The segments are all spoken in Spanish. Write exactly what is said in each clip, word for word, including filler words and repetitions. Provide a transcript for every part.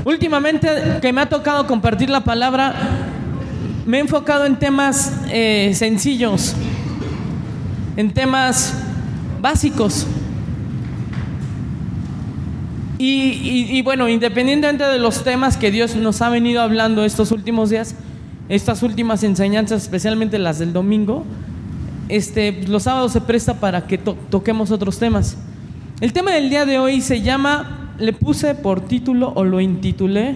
Últimamente que me ha tocado compartir la palabra, me he enfocado en temas eh, sencillos, en temas básicos. Y, y, y bueno, independientemente de los temas que Dios nos ha venido hablando estos últimos días, estas últimas enseñanzas, especialmente las del domingo, este, los sábados se presta para que to- toquemos otros temas. El tema del día de hoy se llama, le puse por título o lo intitulé,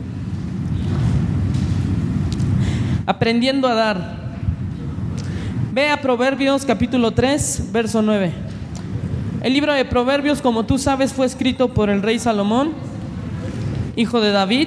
Aprendiendo a dar. Ve a Proverbios capítulo tres, verso nueve. El libro de Proverbios, como tú sabes, fue escrito por el rey Salomón, hijo de David.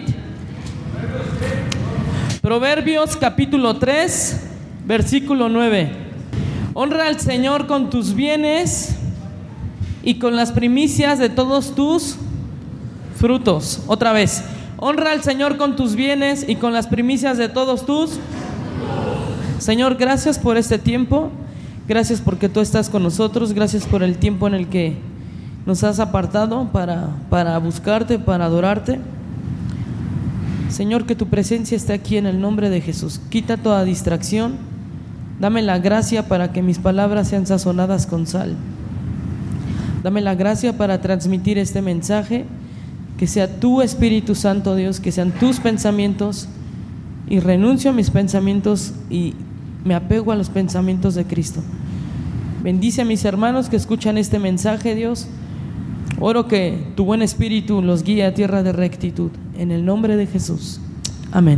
Proverbios capítulo tres, versículo nueve. Honra al Señor con tus bienes y con las primicias de todos tus frutos. Otra vez, honra al Señor con tus bienes y con las primicias de todos tus. Señor, gracias por este tiempo. Gracias porque tú estás con nosotros. Gracias por el tiempo en el que nos has apartado para, para buscarte, para adorarte. Señor, que tu presencia esté aquí en el nombre de Jesús. Quita toda distracción. Dame la gracia para que mis palabras sean sazonadas con sal. Dame la gracia para transmitir este mensaje. Que sea tu Espíritu Santo, Dios, que sean tus pensamientos. Y renuncio a mis pensamientos y me apego a los pensamientos de Cristo. Bendice a mis hermanos que escuchan este mensaje, Dios. Oro que tu buen Espíritu los guíe a tierra de rectitud. En el nombre de Jesús. Amén.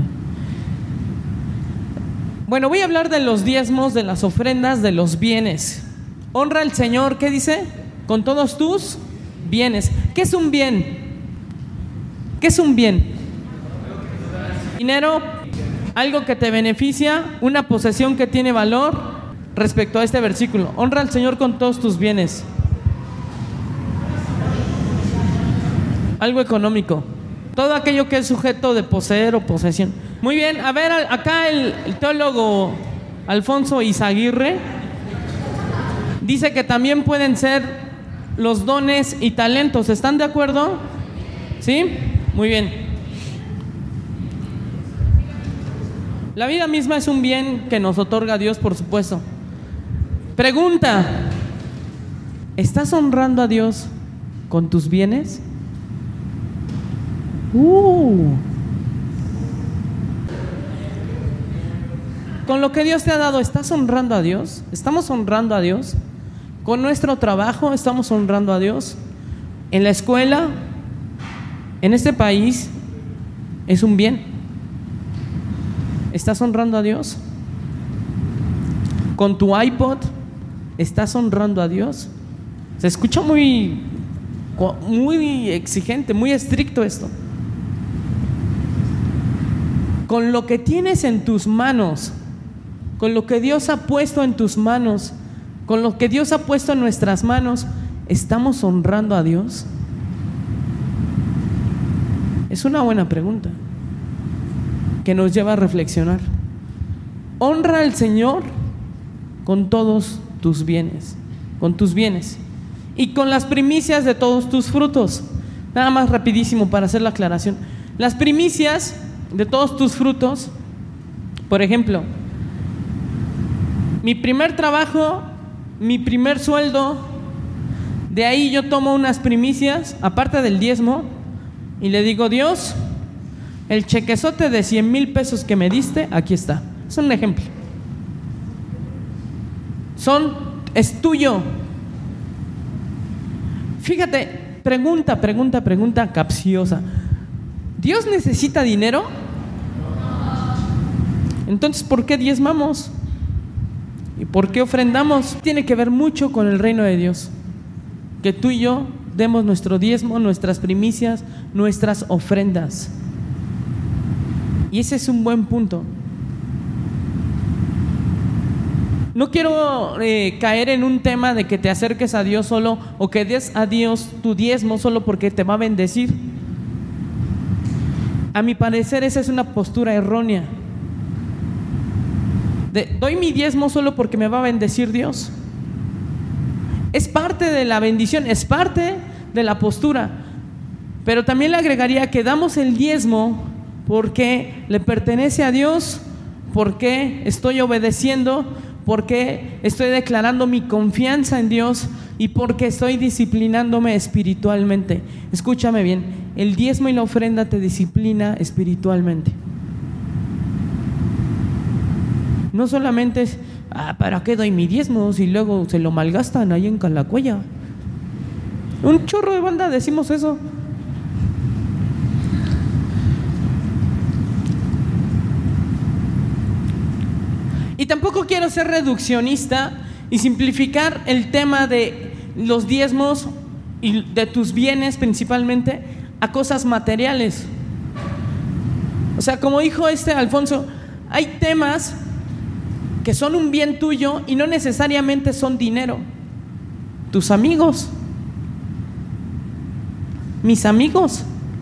Bueno, voy a hablar de los diezmos, de las ofrendas, de los bienes. Honra al Señor, ¿qué dice? Con todos tus bienes. ¿Qué es un bien? ¿Qué es un bien? Dinero, algo que te beneficia, una posesión que tiene valor. Respecto a este versículo, honra al Señor con todos tus bienes. Algo económico, todo aquello que es sujeto de poseer o posesión. Muy bien, a ver, acá el, el teólogo Alfonso Izaguirre dice que también pueden ser los dones y talentos. ¿Están de acuerdo? ¿Sí? Muy bien. La vida misma es un bien que nos otorga Dios, por supuesto. Pregunta: ¿estás honrando a Dios con tus bienes? Uh. Con lo que Dios te ha dado, ¿estás honrando a Dios? ¿Estamos honrando a Dios? Con nuestro trabajo, ¿estamos honrando a Dios? En la escuela, en este país, es un bien. ¿Estás honrando a Dios? Con tu iPod, ¿estás honrando a Dios? Se escucha muy, muy exigente, muy estricto esto. Con lo que tienes en tus manos, con lo que Dios ha puesto en tus manos, con lo que Dios ha puesto en nuestras manos, ¿estamos honrando a Dios? Es una buena pregunta que nos lleva a reflexionar. Honra al Señor con todos tus bienes, con tus bienes y con las primicias de todos tus frutos. Nada más rapidísimo para hacer la aclaración. Las primicias de todos tus frutos, por ejemplo, mi primer trabajo, mi primer sueldo, de ahí yo tomo unas primicias, aparte del diezmo, y le digo: Dios, el chequezote de cien mil pesos que me diste, aquí está. Es un ejemplo. Son, es tuyo. Fíjate, pregunta, pregunta, pregunta capciosa. ¿Dios necesita dinero? Entonces, ¿por qué diezmamos? ¿Y por qué ofrendamos? Tiene que ver mucho con el reino de Dios. Que tú y yo demos nuestro diezmo, nuestras primicias, nuestras ofrendas. Y ese es un buen punto. No quiero eh, caer en un tema de que te acerques a Dios solo o que des a Dios tu diezmo solo porque te va a bendecir. A mi parecer esa es una postura errónea. De, doy mi diezmo solo porque me va a bendecir Dios. Es parte de la bendición, es parte de la postura. Pero también le agregaría que damos el diezmo porque le pertenece a Dios, porque estoy obedeciendo, porque estoy declarando mi confianza en Dios y porque estoy disciplinándome espiritualmente. Escúchame bien, el diezmo y la ofrenda te disciplina espiritualmente. No solamente es, ah, ¿para qué doy mi diezmo si luego se lo malgastan ahí en Calacuella? Un chorro de banda decimos eso. Y tampoco quiero ser reduccionista y simplificar el tema de los diezmos y de tus bienes principalmente a cosas materiales. O sea, como dijo este Alfonso, hay temas que son un bien tuyo y no necesariamente son dinero. Tus amigos, mis amigos,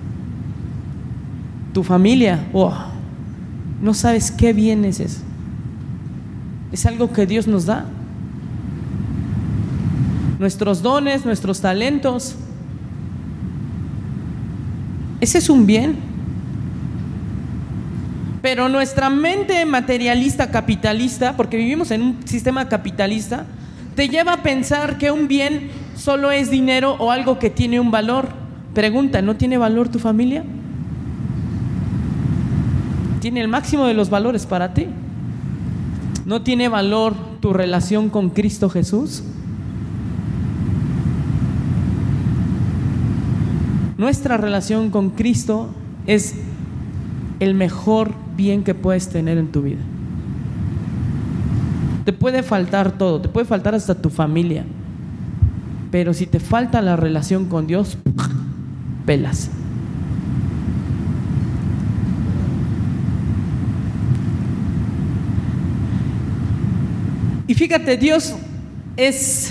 tu familia, oh, no sabes qué bien es eso. Es algo que Dios nos da. Nuestros dones, nuestros talentos. Ese es un bien. Pero nuestra mente materialista, capitalista, porque vivimos en un sistema capitalista, te lleva a pensar que un bien solo es dinero o algo que tiene un valor. Pregunta, ¿no tiene valor tu familia? ¿Tiene el máximo de los valores para ti? ¿No tiene valor tu relación con Cristo Jesús? Nuestra relación con Cristo es el mejor bien que puedes tener en tu vida. Te puede faltar todo, te puede faltar hasta tu familia, pero si te falta la relación con Dios, pelas. Y fíjate, Dios es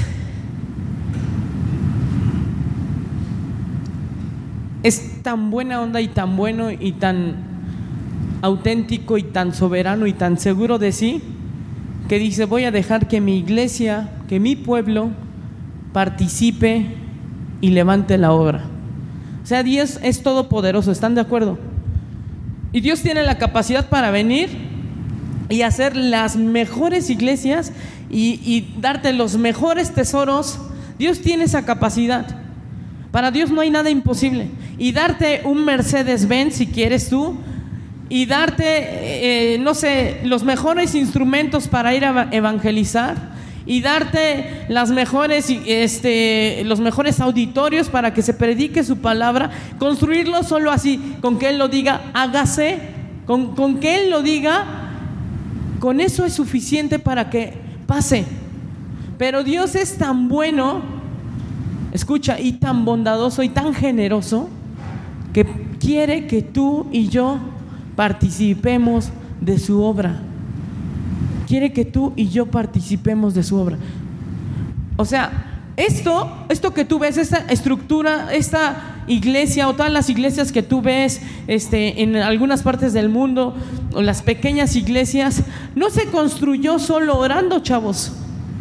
es tan buena onda y tan bueno y tan auténtico y tan soberano y tan seguro de sí, que dice: voy a dejar que mi iglesia, que mi pueblo participe y levante la obra. O sea, Dios es todopoderoso, ¿están de acuerdo? Y Dios tiene la capacidad para venir y hacer las mejores iglesias y, y darte los mejores tesoros. Dios tiene esa capacidad. Para Dios no hay nada imposible. Y darte un Mercedes-Benz si quieres tú, y darte, eh, no sé, los mejores instrumentos para ir a evangelizar, y darte las mejores, este, los mejores auditorios para que se predique su palabra, construirlo solo así, con que Él lo diga, hágase, con, con que Él lo diga. Con eso es suficiente para que pase. Pero Dios es tan bueno, escucha, y tan bondadoso y tan generoso, que quiere que tú y yo participemos de su obra. Quiere que tú y yo participemos de su obra. O sea, esto, esto que tú ves, esta estructura, esta iglesia o todas las iglesias que tú ves este, en algunas partes del mundo, o las pequeñas iglesias, no se construyó solo orando, chavos.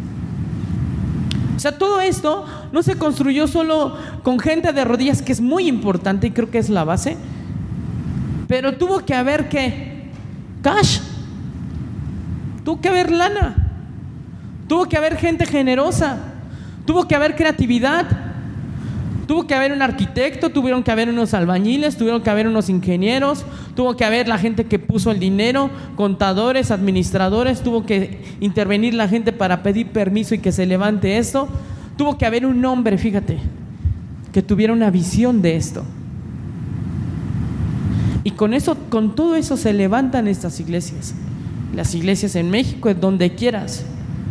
O sea, todo esto no se construyó solo con gente de rodillas, que es muy importante y creo que es la base, pero tuvo que haber ¿qué? Cash, tuvo que haber lana, tuvo que haber gente generosa, tuvo que haber creatividad, tuvo que haber un arquitecto, tuvieron que haber unos albañiles, tuvieron que haber unos ingenieros, tuvo que haber la gente que puso el dinero, contadores, administradores, tuvo que intervenir la gente para pedir permiso y que se levante esto, tuvo que haber un hombre, fíjate, que tuviera una visión de esto. Y con eso, con todo eso se levantan estas iglesias, las iglesias en México, en donde quieras.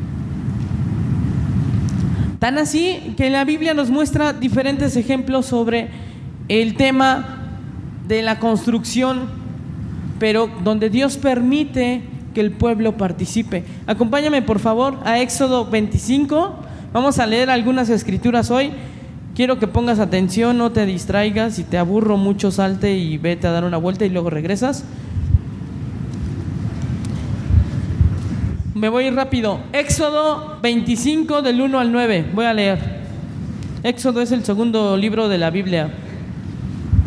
Tan así que la Biblia nos muestra diferentes ejemplos sobre el tema de la construcción, pero donde Dios permite que el pueblo participe. Acompáñame por favor a Éxodo veinticinco. Vamos a leer algunas escrituras hoy. Quiero que pongas atención, no te distraigas. Si te aburro mucho, salte y vete a dar una vuelta y luego regresas. Me voy rápido. Éxodo veinticinco del uno al nueve. Voy a leer. Éxodo es el segundo libro de la Biblia.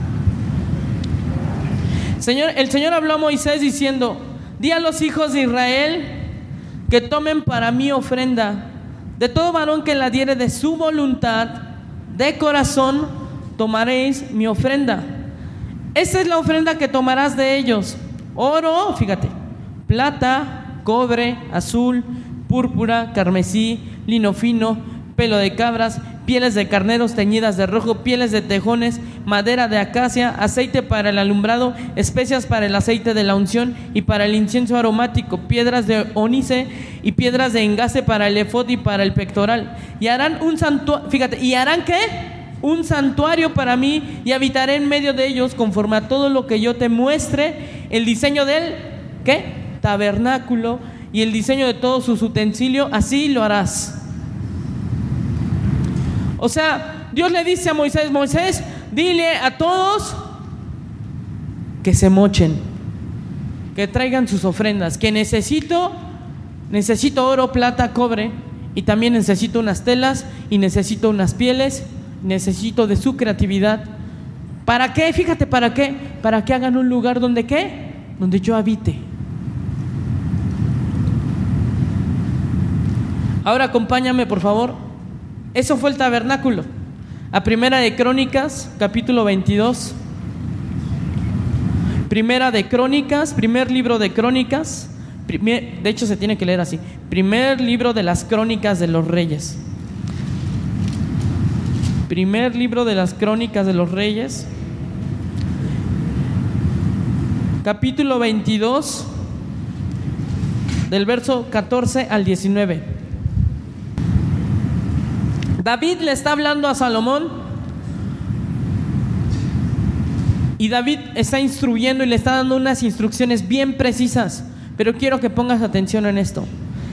Señor, el Señor habló a Moisés diciendo: di a los hijos de Israel que tomen para mí ofrenda. De todo varón que la diere de su voluntad, de corazón, tomaréis mi ofrenda. Esta es la ofrenda que tomarás de ellos: oro, fíjate, plata, cobre, azul, púrpura, carmesí, lino fino, pelo de cabras, pieles de carneros teñidas de rojo, pieles de tejones, madera de acacia, aceite para el alumbrado, especias para el aceite de la unción y para el incienso aromático, piedras de ónice y piedras de engaste para el efod y para el pectoral. Y harán un santuario, fíjate, ¿y harán qué? Un santuario para mí, y habitaré en medio de ellos conforme a todo lo que yo te muestre. El diseño del, ¿qué? Tabernáculo y el diseño de todo sus utensilios, así lo harás. O sea, Dios le dice a Moisés: Moisés, dile a todos que se mochen, que traigan sus ofrendas, que necesito, necesito oro, plata, cobre, y también necesito unas telas, y necesito unas pieles, necesito de su creatividad. ¿Para qué? Fíjate, ¿para qué? Para que hagan un lugar donde, ¿qué? Donde yo habite. Ahora acompáñame, por favor. Eso fue el tabernáculo. A Primera de Crónicas, capítulo veintidós. Primera de Crónicas, primer libro de Crónicas. Primer, de hecho se tiene que leer así: primer libro de las Crónicas de los Reyes. Primer libro de las Crónicas de los Reyes, capítulo veintidós, del verso catorce al diecinueve. David le está hablando a Salomón, y David está instruyendo y le está dando unas instrucciones bien precisas, pero quiero que pongas atención en esto.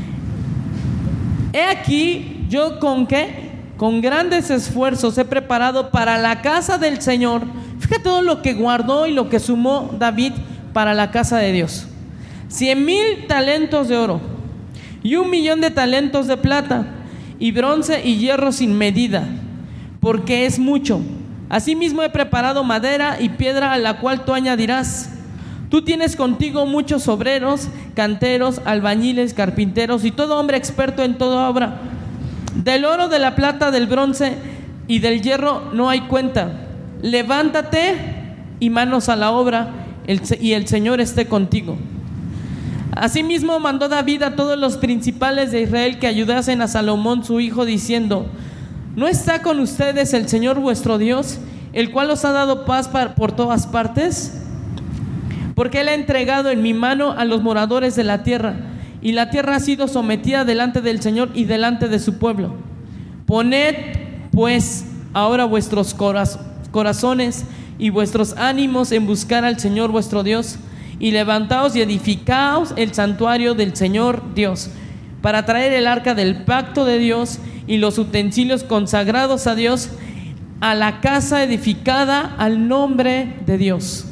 He aquí, yo con qué, con grandes esfuerzos he preparado para la casa del Señor. Fíjate todo lo que guardó y lo que sumó David para la casa de Dios: cien mil talentos de oro y un millón de talentos de plata, y bronce y hierro sin medida, porque es mucho. Asimismo he preparado madera y piedra, a la cual tú añadirás. Tú tienes contigo muchos obreros, canteros, albañiles, carpinteros y todo hombre experto en toda obra. Del oro, de la plata, del bronce y del hierro no hay cuenta. Levántate y manos a la obra, el, y el Señor esté contigo. Asimismo mandó David a todos los principales de Israel que ayudasen a Salomón su hijo, diciendo: ¿no está con ustedes el Señor vuestro Dios, el cual os ha dado paz por todas partes? Porque Él ha entregado en mi mano a los moradores de la tierra, y la tierra ha sido sometida delante del Señor y delante de su pueblo. Poned pues ahora vuestros coraz- corazones y vuestros ánimos en buscar al Señor vuestro Dios, y levantaos y edificaos el santuario del Señor Dios, para traer el arca del pacto de Dios y los utensilios consagrados a Dios, a la casa edificada al nombre de Dios.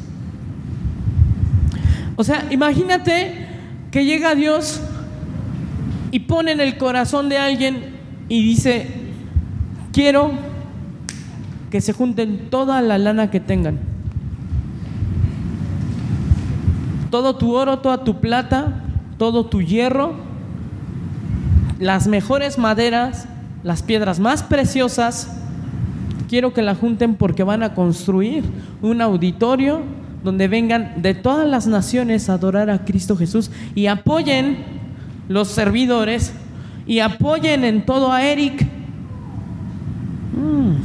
O sea, imagínate que llega Dios y pone en el corazón de alguien y dice: quiero que se junten toda la lana que tengan, todo tu oro, toda tu plata, todo tu hierro, las mejores maderas, las piedras más preciosas. Quiero que la junten porque van a construir un auditorio donde vengan de todas las naciones a adorar a Cristo Jesús, y apoyen los servidores y apoyen en todo a Eric. Mm.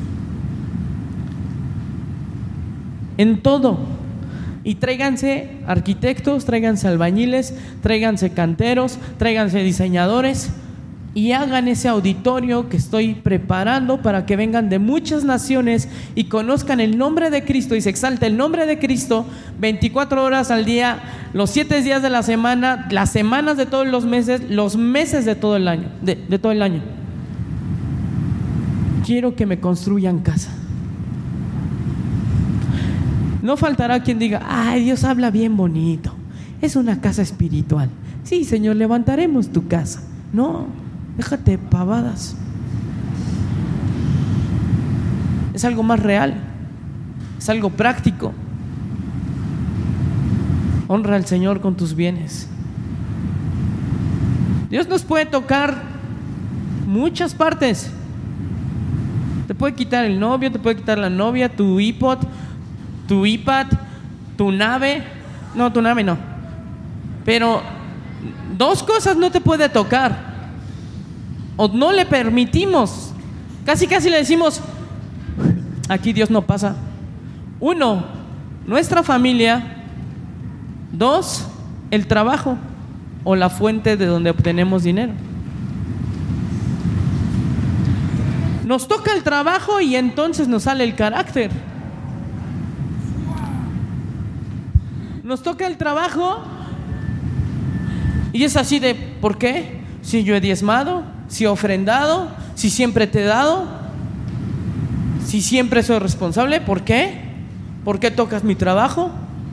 En todo. Y tráiganse arquitectos, tráiganse albañiles, tráiganse canteros, tráiganse diseñadores, y hagan ese auditorio que estoy preparando para que vengan de muchas naciones y conozcan el nombre de Cristo y se exalte el nombre de Cristo veinticuatro horas al día, los siete días de la semana, las semanas de todos los meses, los meses de todo el año, de, de todo el año. Quiero que me construyan casa. No faltará quien diga: ay, Dios habla bien bonito, es una casa espiritual. Sí, Señor, levantaremos tu casa. No, déjate pavadas. Es algo más real, es algo práctico. Honra al Señor con tus bienes. Dios nos puede tocar muchas partes. Te puede quitar el novio, te puede quitar la novia, tu iPod, tu iPad, tu nave. No, tu nave no. Pero dos cosas no te puede tocar. O no le permitimos. Casi casi le decimos, aquí Dios no pasa. Uno, nuestra familia. Dos, el trabajo o la fuente de donde obtenemos dinero. Nos toca el trabajo y entonces nos sale el carácter. Nos toca el trabajo y es así de, ¿por qué? Si yo he diezmado, si he ofrendado, si siempre te he dado, si siempre soy responsable, ¿por qué? ¿Por qué tocas mi trabajo?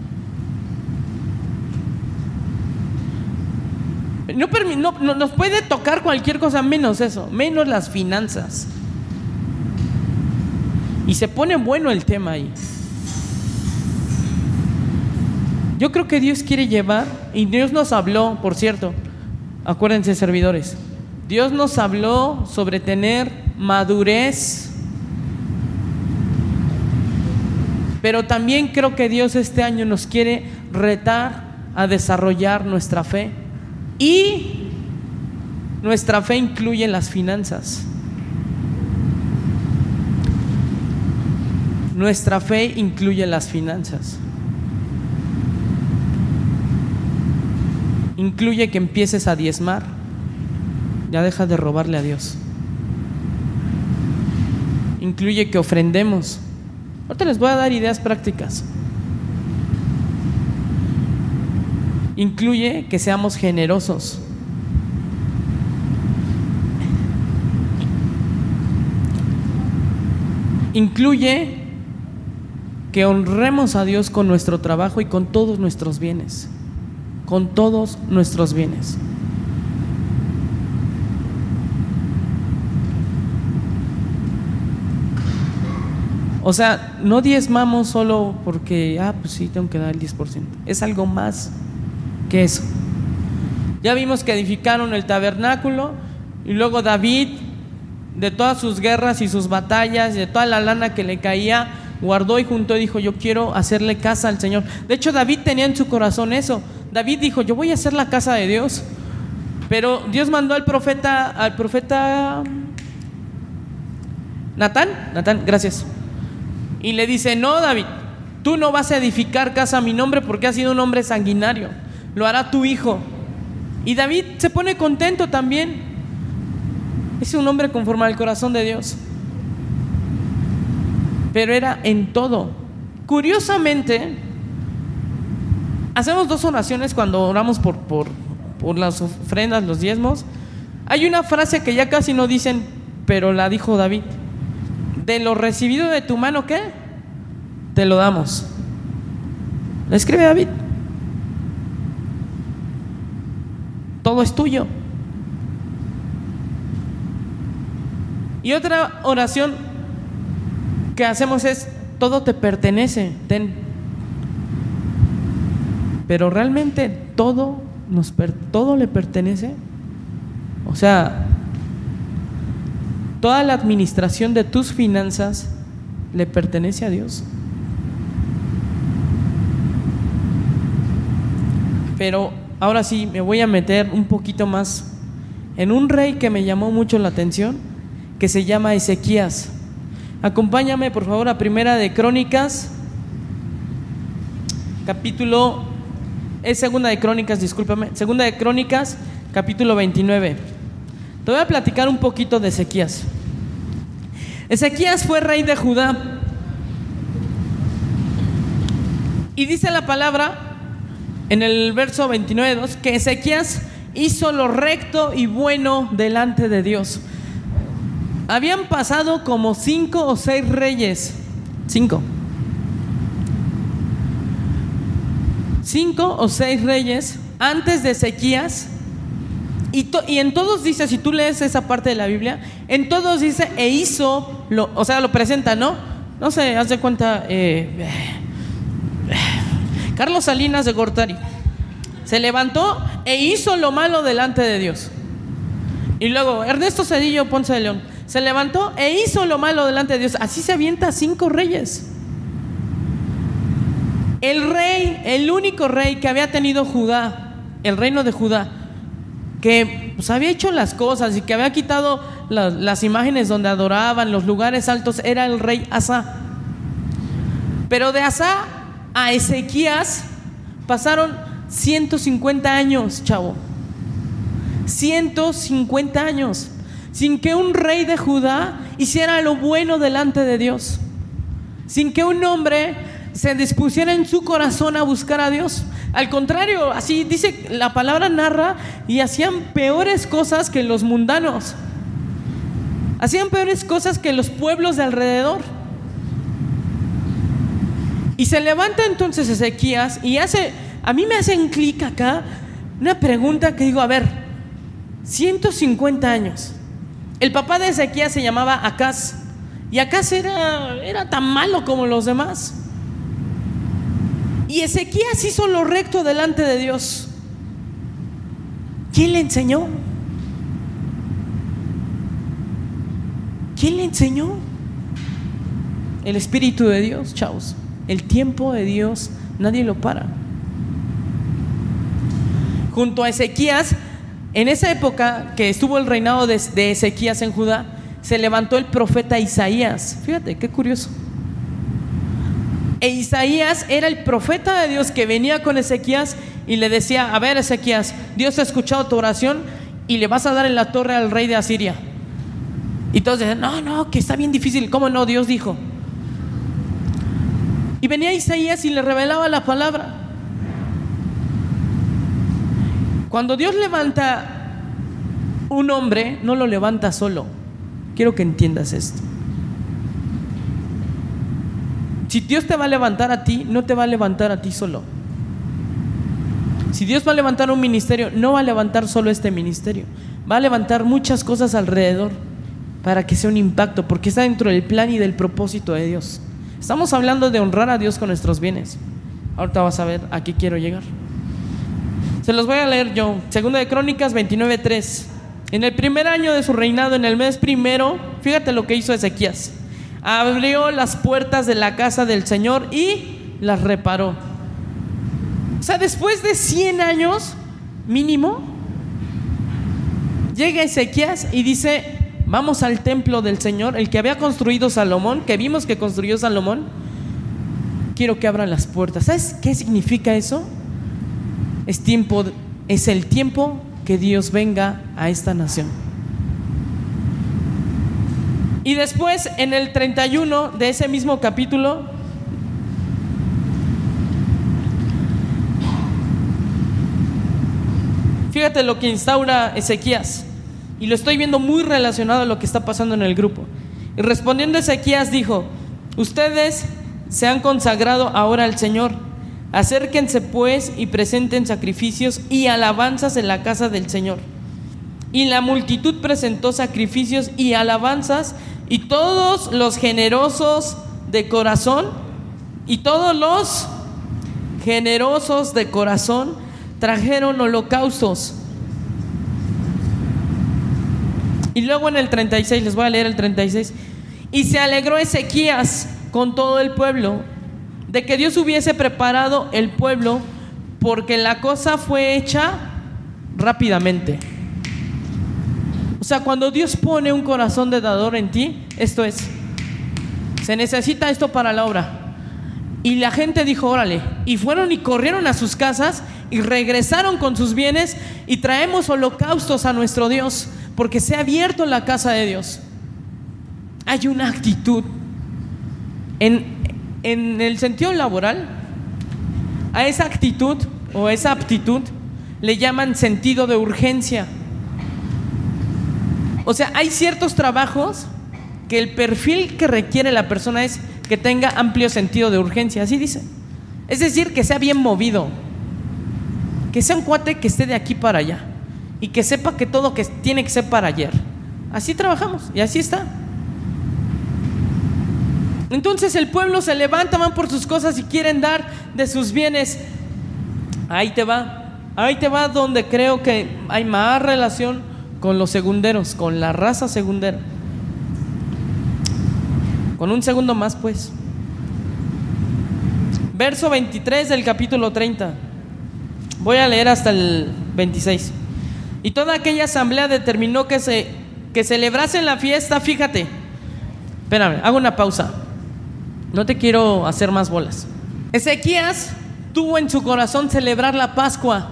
No, no, no, nos puede tocar cualquier cosa menos eso, menos las finanzas. Y se pone bueno el tema ahí. Yo creo que Dios quiere llevar, y Dios nos habló, por cierto, acuérdense, servidores, Dios nos habló sobre tener madurez, pero también creo que Dios este año nos quiere retar a desarrollar nuestra fe. Y nuestra fe incluye las finanzas. Nuestra fe incluye las finanzas. Incluye que empieces a diezmar. Ya deja de robarle a Dios. Incluye que ofrendemos. Ahorita les voy a dar ideas prácticas. Incluye que seamos generosos. Incluye que honremos a Dios con nuestro trabajo y con todos nuestros bienes. Con todos nuestros bienes. O sea, no diezmamos solo porque, ah, pues sí, tengo que dar el diez por ciento. Es algo más que eso. Ya vimos que edificaron el tabernáculo y luego David, de todas sus guerras y sus batallas, de toda la lana que le caía, guardó y juntó y dijo, yo quiero hacerle casa al Señor. De hecho, David tenía en su corazón eso. David dijo, yo voy a hacer la casa de Dios. Pero Dios mandó al profeta, al profeta Natán, Natán, gracias. Y le dice, no, David, tú no vas a edificar casa a mi nombre porque has sido un hombre sanguinario. Lo hará tu hijo. Y David se pone contento también. Es un hombre conforme al corazón de Dios. Pero era en todo. Curiosamente, hacemos dos oraciones cuando oramos por, por, por las ofrendas, los diezmos. Hay una frase que ya casi no dicen, pero la dijo David. De lo recibido de tu mano, ¿qué? Te lo damos. Lo escribe David. Todo es tuyo. Y otra oración que hacemos es, todo te pertenece, ten. Pero realmente todo nos per, todo le pertenece. O sea, toda la administración de tus finanzas le pertenece a Dios. Pero ahora sí me voy a meter un poquito más en un rey que me llamó mucho la atención, que se llama Ezequías. Acompáñame por favor a Primera de Crónicas, capítulo, es Segunda de Crónicas, discúlpame, Segunda de Crónicas, capítulo veintinueve. Te voy a platicar un poquito de Ezequías. Ezequías fue rey de Judá. Y dice la palabra en el verso veintinueve dos que Ezequías hizo lo recto y bueno delante de Dios. Habían pasado como cinco o seis reyes. Cinco. Cinco o seis reyes antes de Ezequías. Y, to, y en todos dice, si tú lees esa parte de la Biblia, en todos dice, e hizo, lo, o sea, lo presenta, ¿no? No sé, haz de cuenta, eh, Carlos Salinas de Gortari. Se levantó e hizo lo malo delante de Dios. Y luego Ernesto Zedillo Ponce de León se levantó e hizo lo malo delante de Dios. Así se avienta a cinco reyes. El rey, el único rey que había tenido Judá, el reino de Judá, que pues había hecho las cosas y que había quitado la, las imágenes donde adoraban, los lugares altos, era el rey Asa. Pero de Asa a Ezequías pasaron ciento cincuenta años, chavo. ciento cincuenta años sin que un rey de Judá hiciera lo bueno delante de Dios, sin que un hombre se dispusiera en su corazón a buscar a Dios. Al contrario, así dice la palabra, narra, y hacían peores cosas que los mundanos, hacían peores cosas que los pueblos de alrededor. Y se levanta entonces Ezequías y hace, a mí me hacen clic acá una pregunta que digo, a ver, ciento cincuenta años. El papá de Ezequías se llamaba Acaz, y Acaz era, era tan malo como los demás. Y Ezequías hizo lo recto delante de Dios. ¿Quién le enseñó? ¿Quién le enseñó? El Espíritu de Dios, chavos. El tiempo de Dios nadie lo para. Junto a Ezequías, en esa época que estuvo el reinado de, de Ezequías en Judá, se levantó el profeta Isaías. Fíjate, qué curioso. E Isaías era el profeta de Dios que venía con Ezequías y le decía, a ver Ezequías, Dios ha escuchado tu oración y le vas a dar en la torre al rey de Asiria. Y todos decían, no, no, que está bien difícil. ¿Cómo no? Dios dijo. Y venía Isaías y le revelaba la palabra. Cuando Dios levanta un hombre, no lo levanta solo. Quiero que entiendas esto. Si Dios te va a levantar a ti, no te va a levantar a ti solo. Si Dios va a levantar un ministerio, no va a levantar solo este ministerio, va a levantar muchas cosas alrededor para que sea un impacto, porque está dentro del plan y del propósito de Dios. Estamos hablando de honrar a Dios con nuestros bienes. Ahorita vas a ver a qué quiero llegar. Se los voy a leer yo. Segunda de Crónicas veintinueve tres. En el primer año de su reinado, en el mes primero, fíjate lo que hizo Ezequías. Abrió las puertas de la casa del Señor y las reparó. O sea, después de cien años mínimo, llega Ezequías y dice, vamos al templo del Señor, el que había construido Salomón, que vimos que construyó Salomón. Quiero que abran las puertas. ¿Sabes qué significa eso? Es tiempo, es el tiempo que Dios venga a esta nación. Y después, en el treinta y uno de ese mismo capítulo, fíjate lo que instaura Ezequías, y lo estoy viendo muy relacionado a lo que está pasando en el grupo. Y respondiendo Ezequías dijo, ustedes se han consagrado ahora al Señor, acérquense pues y presenten sacrificios y alabanzas en la casa del Señor. Y la multitud presentó sacrificios y alabanzas, y todos los generosos de corazón, y todos los generosos de corazón trajeron holocaustos. Y luego en el treinta y seis, les voy a leer el treinta y seis. Y se alegró Ezequías con todo el pueblo de que Dios hubiese preparado el pueblo, porque la cosa fue hecha rápidamente. O sea, cuando Dios pone un corazón de dador en ti, esto es, se necesita esto para la obra. Y la gente dijo, órale, y fueron y corrieron a sus casas y regresaron con sus bienes y traemos holocaustos a nuestro Dios, porque se ha abierto la casa de Dios. Hay una actitud en, en el sentido laboral, a esa actitud o esa aptitud le llaman sentido de urgencia. O sea, hay ciertos trabajos que el perfil que requiere la persona es que tenga amplio sentido de urgencia, así dice. Es decir, que sea bien movido, que sea un cuate que esté de aquí para allá y que sepa que todo que tiene que ser para ayer. Así trabajamos y así está. Entonces el pueblo se levanta, van por sus cosas y quieren dar de sus bienes. Ahí te va, ahí te va donde creo que hay más relación con los segunderos, con la raza segundera. Con un segundo más, pues. Verso veintitrés del capítulo treinta. Voy a leer hasta el veintiséis. Y toda aquella asamblea determinó que se que celebrasen la fiesta. Fíjate, espérame, hago una pausa. No te quiero hacer más bolas. Ezequías tuvo en su corazón celebrar la Pascua.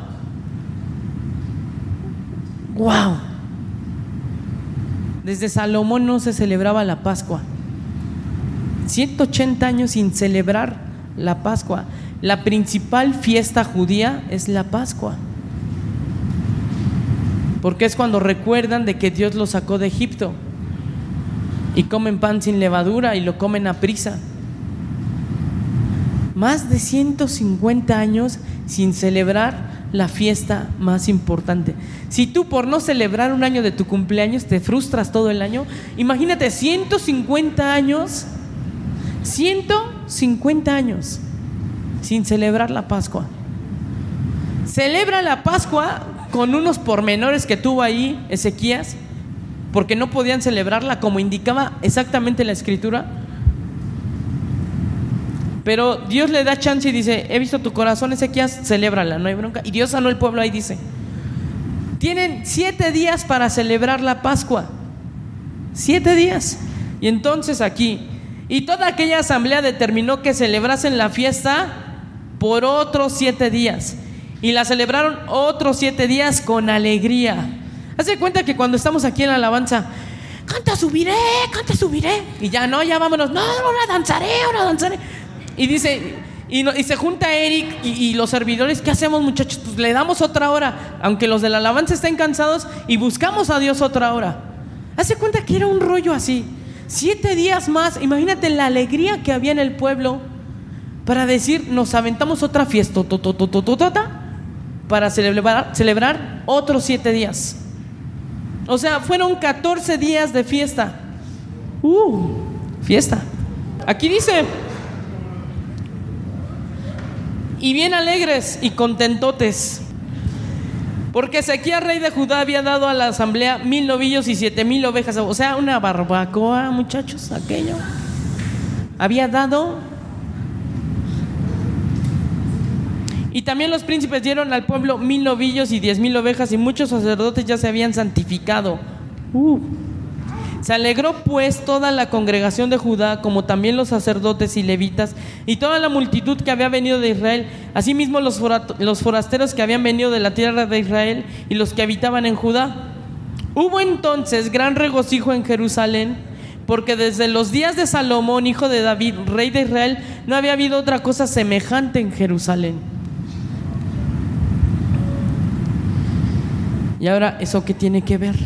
¡Wow! Desde Salomón no se celebraba la Pascua. ciento ochenta años sin celebrar la Pascua. La principal fiesta judía es la Pascua, porque es cuando recuerdan de que Dios los sacó de Egipto y comen pan sin levadura y lo comen a prisa. Más de ciento cincuenta años sin celebrar la fiesta más importante. Si tú por no celebrar un año de tu cumpleaños te frustras todo el año, imagínate ciento cincuenta años, ciento cincuenta años sin celebrar la Pascua. Celebra la Pascua con unos pormenores que tuvo ahí Ezequías, porque no podían celebrarla como indicaba exactamente la escritura. Pero Dios le da chance y dice: he visto tu corazón, Ezequías, celébrala, no hay bronca. Y Dios sanó el pueblo. Ahí dice: tienen siete días para celebrar la Pascua. Siete días. Y entonces aquí, y toda aquella asamblea determinó que celebrasen la fiesta por otros siete días. Y la celebraron otros siete días con alegría. Haz de cuenta que cuando estamos aquí en la alabanza, canta subiré, canta subiré, y ya no, ya vámonos, no, ahora danzaré, ahora danzaré. Y dice, y, no, y se junta Eric y, y los servidores. ¿Qué hacemos, muchachos? Pues le damos otra hora, aunque los de la alabanza estén cansados, y buscamos a Dios otra hora. Haz de cuenta que era un rollo así. Siete días más. Imagínate la alegría que había en el pueblo para decir: nos aventamos otra fiesta para celebrar, celebrar otros siete días. O sea, fueron catorce días de fiesta. Uh, fiesta. Aquí dice: y bien alegres y contentotes, porque Ezequías, rey de Judá, había dado a la asamblea mil novillos y siete mil ovejas. O sea, una barbacoa, muchachos, aquello. Había dado. Y también los príncipes dieron al pueblo mil novillos y diez mil ovejas, y muchos sacerdotes ya se habían santificado. Uh. Se alegró pues toda la congregación de Judá, como también los sacerdotes y levitas, y toda la multitud que había venido de Israel, asimismo los, los forasteros que habían venido de la tierra de Israel y los que habitaban en Judá. Hubo entonces gran regocijo en Jerusalén, porque desde los días de Salomón, hijo de David, rey de Israel, no había habido otra cosa semejante en Jerusalén. Y ahora, ¿eso qué tiene que ver?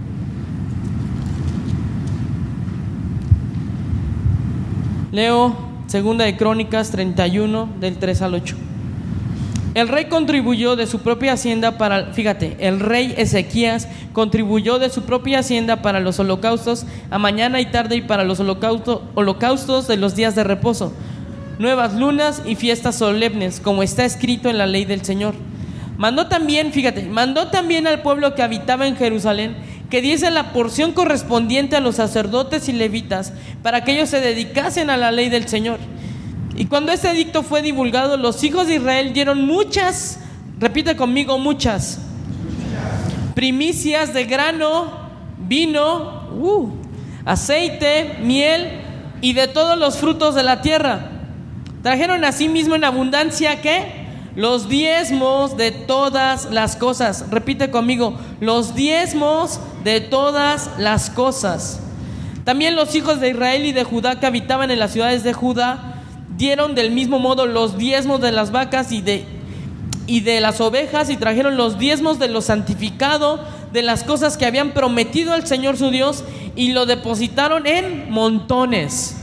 Leo Segunda de Crónicas treinta y uno, del tres al ocho. El rey contribuyó de su propia hacienda para, fíjate, el rey Ezequías contribuyó de su propia hacienda para los holocaustos a mañana y tarde, y para los holocausto, holocaustos de los días de reposo, nuevas lunas y fiestas solemnes, como está escrito en la ley del Señor. Mandó también, fíjate, mandó también al pueblo que habitaba en Jerusalén que diese la porción correspondiente a los sacerdotes y levitas, para que ellos se dedicasen a la ley del Señor. Y cuando este edicto fue divulgado, los hijos de Israel dieron muchas, repite conmigo, muchas, primicias de grano, vino, uh, aceite, miel y de todos los frutos de la tierra. Trajeron asimismo en abundancia, ¿qué? Los diezmos de todas las cosas. Repite conmigo: los diezmos de todas las cosas. También los hijos de Israel y de Judá que habitaban en las ciudades de Judá dieron del mismo modo los diezmos de las vacas y de, y de las ovejas, y trajeron los diezmos de lo santificado, de las cosas que habían prometido al Señor su Dios, y lo depositaron en montones.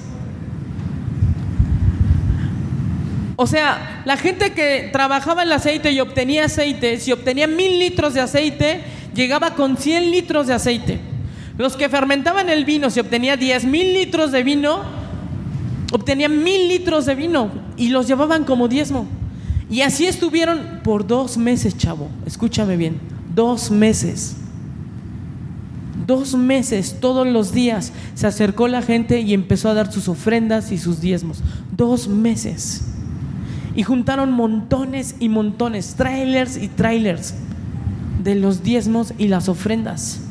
O sea, la gente que trabajaba el aceite y obtenía aceite, si obtenía mil litros de aceite, llegaba con cien litros de aceite. Los que fermentaban el vino, si obtenía diez mil litros de vino, obtenían mil litros de vino y los llevaban como diezmo. Y así estuvieron por dos meses, chavo. Escúchame bien, dos meses. Dos meses, todos los días se acercó la gente y empezó a dar sus ofrendas y sus diezmos. Dos meses. Y juntaron montones y montones, trailers y trailers de los diezmos y las ofrendas.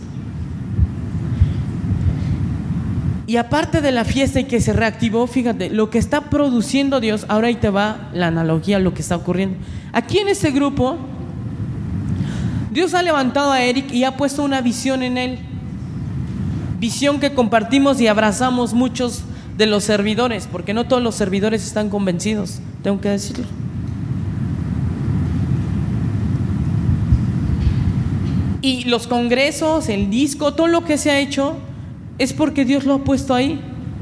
Y aparte de la fiesta y que se reactivó, fíjate, lo que está produciendo Dios, ahora ahí te va la analogía a lo que está ocurriendo. Aquí en este grupo, Dios ha levantado a Eric y ha puesto una visión en él. Visión que compartimos y abrazamos muchos de los servidores, porque no todos los servidores están convencidos, tengo que decirlo. Y los congresos, el disco, todo lo que se ha hecho es porque Dios lo ha puesto ahí.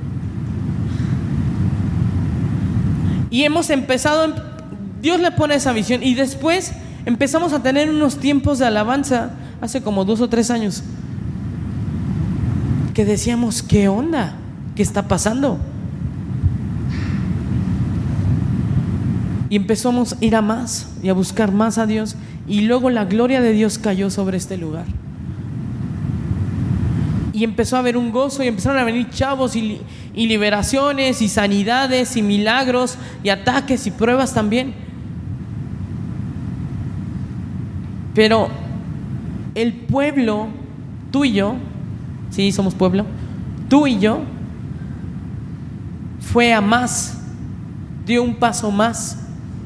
Y hemos empezado, Dios le pone esa visión y después empezamos a tener unos tiempos de alabanza hace como dos o tres años que decíamos, ¿qué onda? ¿Qué está pasando? Y empezamos a ir a más y a buscar más a Dios, y luego la gloria de Dios cayó sobre este lugar. Y empezó a haber un gozo y empezaron a venir chavos y, y liberaciones y sanidades y milagros y ataques y pruebas también. Pero el pueblo, tú y yo, sí, somos pueblo, tú y yo, fue a más, dio un paso más.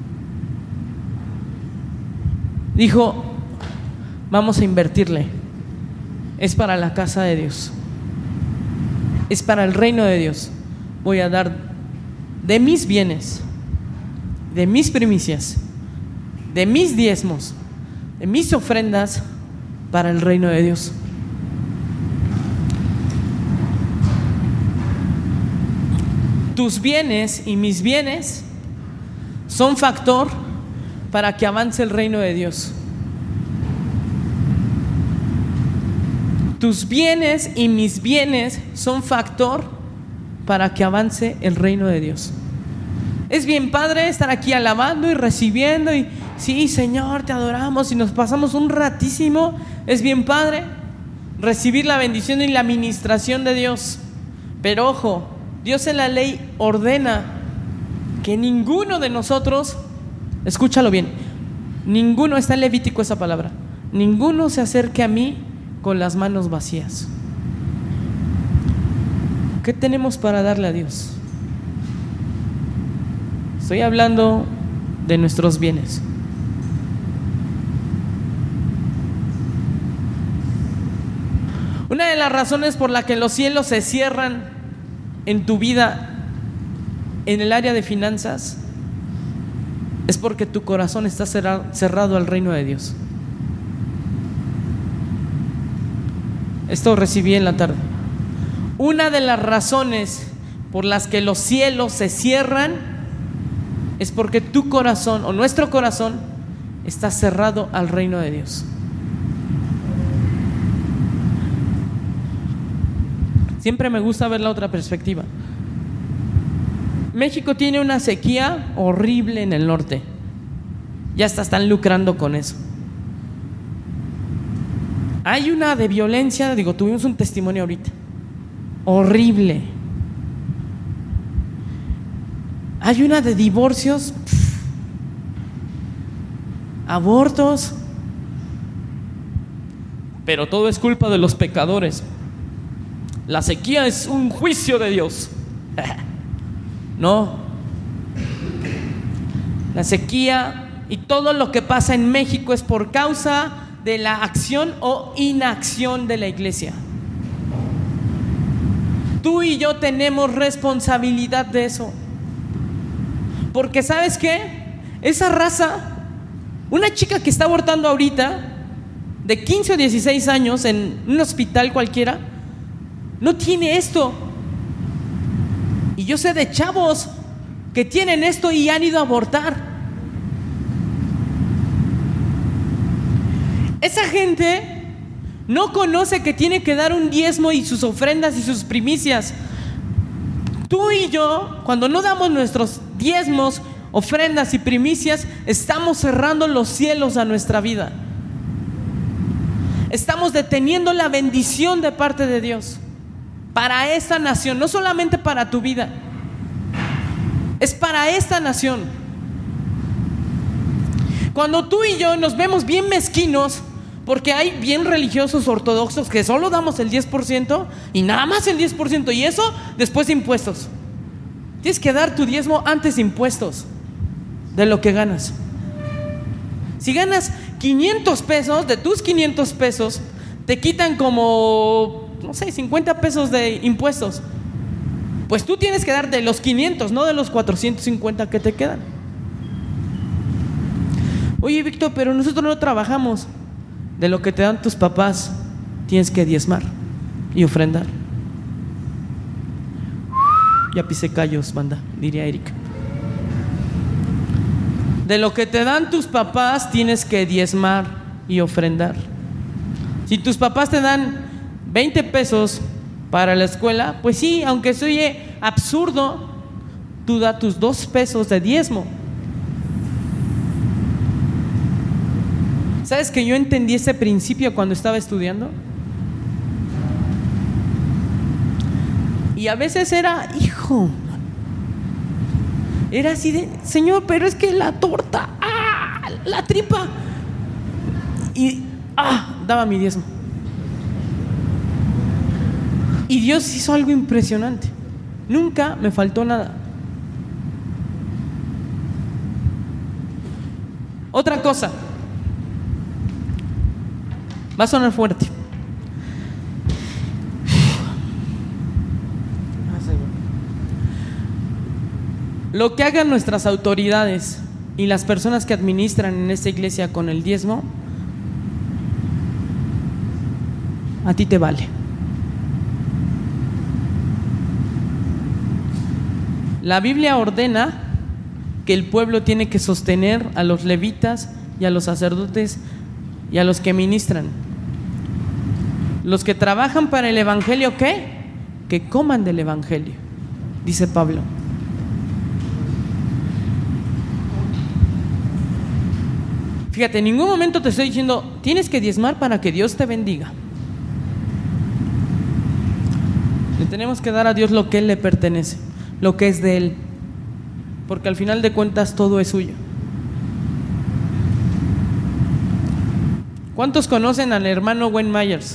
Dijo, vamos a invertirle. Es para la casa de Dios, es para el reino de Dios. Voy a dar de mis bienes, de mis primicias, de mis diezmos, de mis ofrendas para el reino de Dios. Tus bienes y mis bienes son factor para que avance el reino de Dios. Tus bienes y mis bienes son factor para que avance el reino de Dios. Es bien padre estar aquí alabando y recibiendo y sí, Señor, te adoramos y nos pasamos un ratísimo. Es bien padre recibir la bendición y la administración de Dios. Pero ojo, Dios en la ley ordena que ninguno de nosotros, escúchalo bien, ninguno, está en Levítico esa palabra, ninguno se acerque a mí con las manos vacías. ¿Qué tenemos para darle a Dios? Estoy hablando de nuestros bienes. Una de las razones por la que los cielos se cierran en tu vida en el área de finanzas es porque tu corazón está cerrado al reino de Dios. Esto recibí en la tarde. Una de las razones por las que los cielos se cierran es porque tu corazón o nuestro corazón está cerrado al reino de Dios. Siempre me gusta ver la otra perspectiva. México tiene una sequía horrible en el norte. Ya hasta están lucrando con eso. Hay una de violencia, digo, tuvimos un testimonio ahorita, horrible. Hay una de divorcios, pff, abortos, pero todo es culpa de los pecadores. La sequía es un juicio de Dios. No. La sequía y todo lo que pasa en México es por causa de la acción o inacción de la iglesia. Tú y yo tenemos responsabilidad de eso. Porque ¿sabes qué? Esa raza, una chica que está abortando ahorita de quince o dieciséis años en un hospital cualquiera, no tiene esto. Y yo sé de chavos que tienen esto y han ido a abortar. Esa gente no conoce que tiene que dar un diezmo y sus ofrendas y sus primicias Tú y yo, cuando no damos nuestros diezmos, ofrendas y primicias, estamos cerrando los cielos a nuestra vida. Estamos deteniendo la bendición de parte de Dios para esta nación, no solamente para tu vida, es para esta nación. Cuando tú y yo nos vemos bien mezquinos, porque hay bien religiosos ortodoxos que solo damos el diez por ciento y nada más el diez por ciento, y eso después de impuestos. Tienes que dar tu diezmo antes de impuestos de lo que ganas. Si ganas quinientos pesos, de tus quinientos pesos te quitan como, no sé, cincuenta pesos de impuestos. Pues tú tienes que dar de los quinientos, no de los cuatrocientos cincuenta que te quedan. Oye, Víctor, pero nosotros no trabajamos. De lo que te dan tus papás tienes que diezmar y ofrendar. Ya pisé callos, banda, diría Erika. De lo que te dan tus papás tienes que diezmar y ofrendar. Si tus papás te dan veinte pesos para la escuela, pues sí, aunque se oye absurdo, tú da tus dos pesos de diezmo. ¿Sabes que yo entendí ese principio cuando estaba estudiando? Y a veces era, hijo, era así de, Señor, pero es que la torta, ¡ah! La tripa. Y, ¡ah! Daba mi diezmo. Y Dios hizo algo impresionante. Nunca me faltó nada. Otra cosa, va a sonar fuerte. Lo que hagan nuestras autoridades y las personas que administran en esta iglesia con el diezmo, a ti te vale. La Biblia ordena que el pueblo tiene que sostener a los levitas y a los sacerdotes y a los que ministran. Los que trabajan para el evangelio, ¿qué? Que coman del evangelio, dice Pablo. Fíjate, en ningún momento te estoy diciendo tienes que diezmar para que Dios te bendiga. Le tenemos que dar a Dios lo que Él le pertenece, lo que es de Él, porque al final de cuentas todo es suyo. ¿Cuántos conocen al hermano Wayne Myers?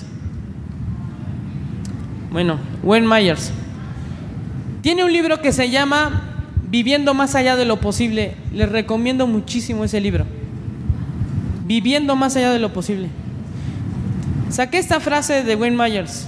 Bueno, Wayne Myers tiene un libro que se llama Viviendo más allá de lo posible. Les recomiendo muchísimo ese libro, Viviendo más allá de lo posible. Saqué esta frase de Wayne Myers: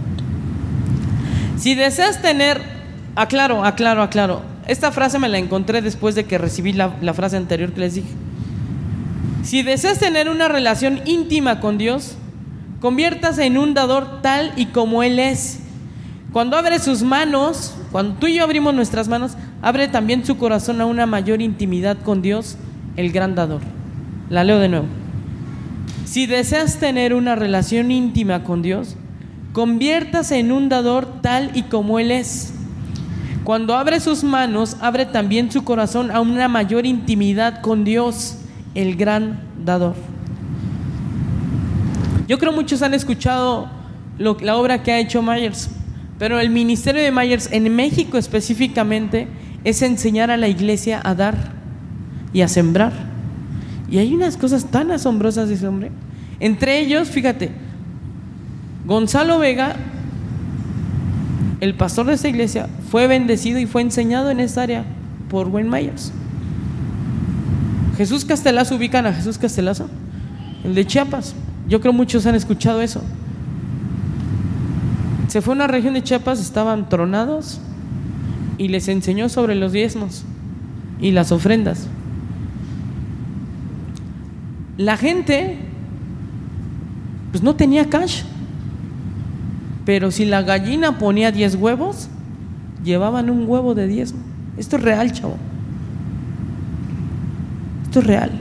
si deseas tener, aclaro, aclaro, aclaro, esta frase me la encontré después de que recibí la, la frase anterior que les dije. Si deseas tener una relación íntima con Dios, conviértase en un dador tal y como Él es. Cuando abre sus manos, cuando tú y yo abrimos nuestras manos, abre también su corazón a una mayor intimidad con Dios, el gran dador. La leo de nuevo. Si deseas tener una relación íntima con Dios, conviértase en un dador tal y como Él es. Cuando abre sus manos, abre también su corazón a una mayor intimidad con Dios, el gran dador. Yo creo muchos han escuchado lo, la obra que ha hecho Myers, pero el ministerio de Myers en México específicamente es enseñar a la iglesia a dar y a sembrar. Y hay unas cosas tan asombrosas de ese hombre. Entre ellos, fíjate, Gonzalo Vega, el pastor de esta iglesia, fue bendecido y fue enseñado en esta área por Wayne Myers. Jesús Castelazo, ¿ubican a Jesús Castelazo? El de Chiapas. Yo creo muchos han escuchado eso. Se fue a una región de Chiapas, estaban tronados, y les enseñó sobre los diezmos y las ofrendas. La gente pues no tenía cash, pero si la gallina ponía diez huevos, llevaban un huevo de diezmo. Esto es real, chavo. Esto es real.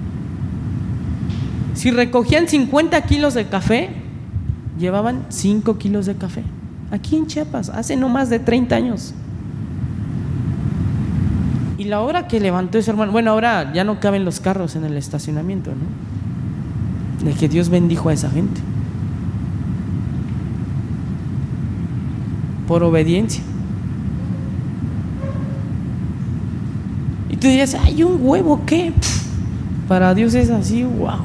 Si recogían cincuenta kilos de café, llevaban cinco kilos de café. Aquí en Chiapas, hace no más de treinta años. Y la obra que levantó ese hermano, bueno, ahora ya no caben los carros en el estacionamiento, ¿no? De que Dios bendijo a esa gente por obediencia. Y tú dirías, ay, un huevo, ¿qué? Pff, para Dios es así, wow.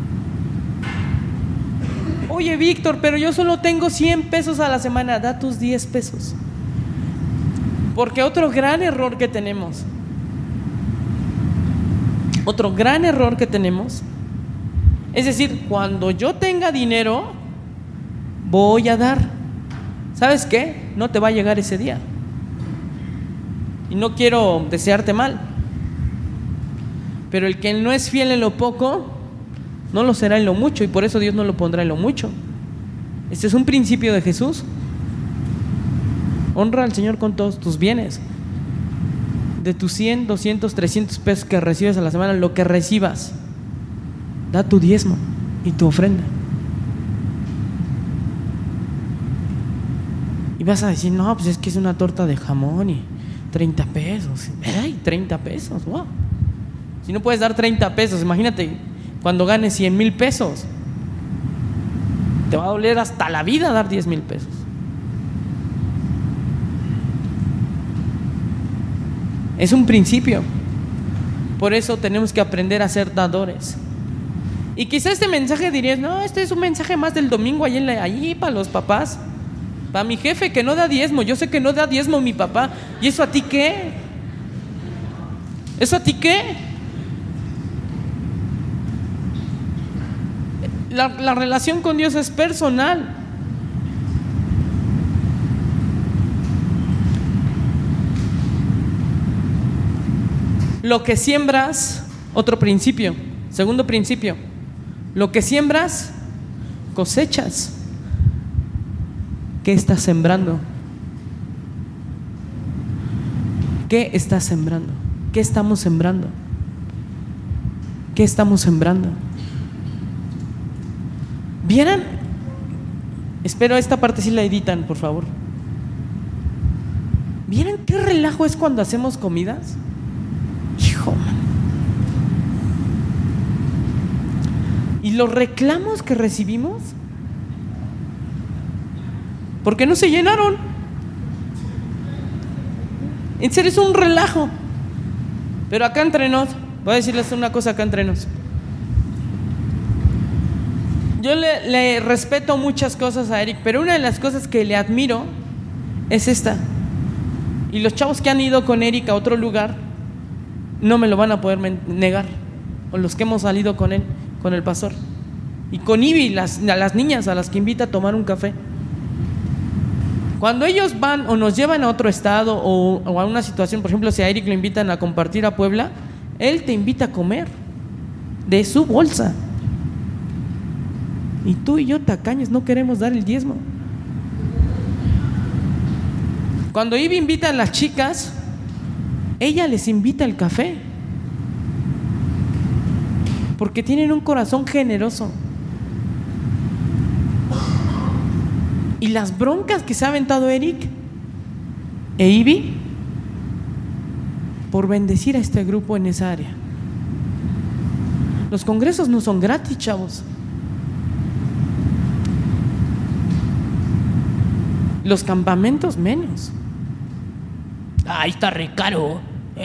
Oye, Víctor, pero yo solo tengo cien pesos a la semana. Da tus diez pesos. Porque otro gran error que tenemos, otro gran error que tenemos, es decir, cuando yo tenga dinero, voy a dar. ¿Sabes qué? No te va a llegar ese día. Y no quiero desearte mal, pero el que no es fiel en lo poco, no lo será en lo mucho, y por eso Dios no lo pondrá en lo mucho. Este es un principio de Jesús. Honra al Señor con todos tus bienes. De tus cien, doscientos, trescientos pesos que recibes a la semana, lo que recibas, da tu diezmo y tu ofrenda. Y vas a decir, no, pues es que es una torta de jamón y treinta pesos. ¡Ay, treinta pesos! ¡Wow! Si no puedes dar treinta pesos, imagínate cuando ganes cien mil pesos. Te va a doler hasta la vida dar diez mil pesos. Es un principio. Por eso tenemos que aprender a ser dadores. Y quizá este mensaje dirías, no, este es un mensaje más del domingo allí, allí para los papás, para mi jefe que no da diezmo. Yo sé que no da diezmo mi papá. ¿Y eso a ti qué? ¿Eso a ti qué? La, la relación con Dios es personal. Lo que siembras, otro principio, segundo principio, lo que siembras, cosechas. ¿Qué estás sembrando? ¿Qué estás sembrando? ¿Qué estamos sembrando? ¿Qué estamos sembrando? ¿Vieran? Espero esta parte sí la editan, por favor. ¿Vieran qué relajo es cuando hacemos comidas? Hijo, man. Y los reclamos que recibimos, porque no se llenaron. En serio, es un relajo. Pero acá entre nos, voy a decirles una cosa acá entre nos. Yo le, le respeto muchas cosas a Eric, pero una de las cosas que le admiro es esta. Y los chavos que han ido con Eric a otro lugar no me lo van a poder negar, o los que hemos salido con él, con el pastor, y con Ivy, las, a las niñas a las que invita a tomar un café. Cuando ellos van o nos llevan a otro estado o, o a una situación, por ejemplo, si a Eric lo invitan a compartir a Puebla, él te invita a comer de su bolsa. Y tú y yo, tacaños, no queremos dar el diezmo. Cuando Ivy invita a las chicas, ella les invita el café, porque tienen un corazón generoso. Y las broncas que se ha aventado Eric e Ivy por bendecir a este grupo en esa área. Los congresos no son gratis, chavos. Los campamentos menos. Ay, está re caro.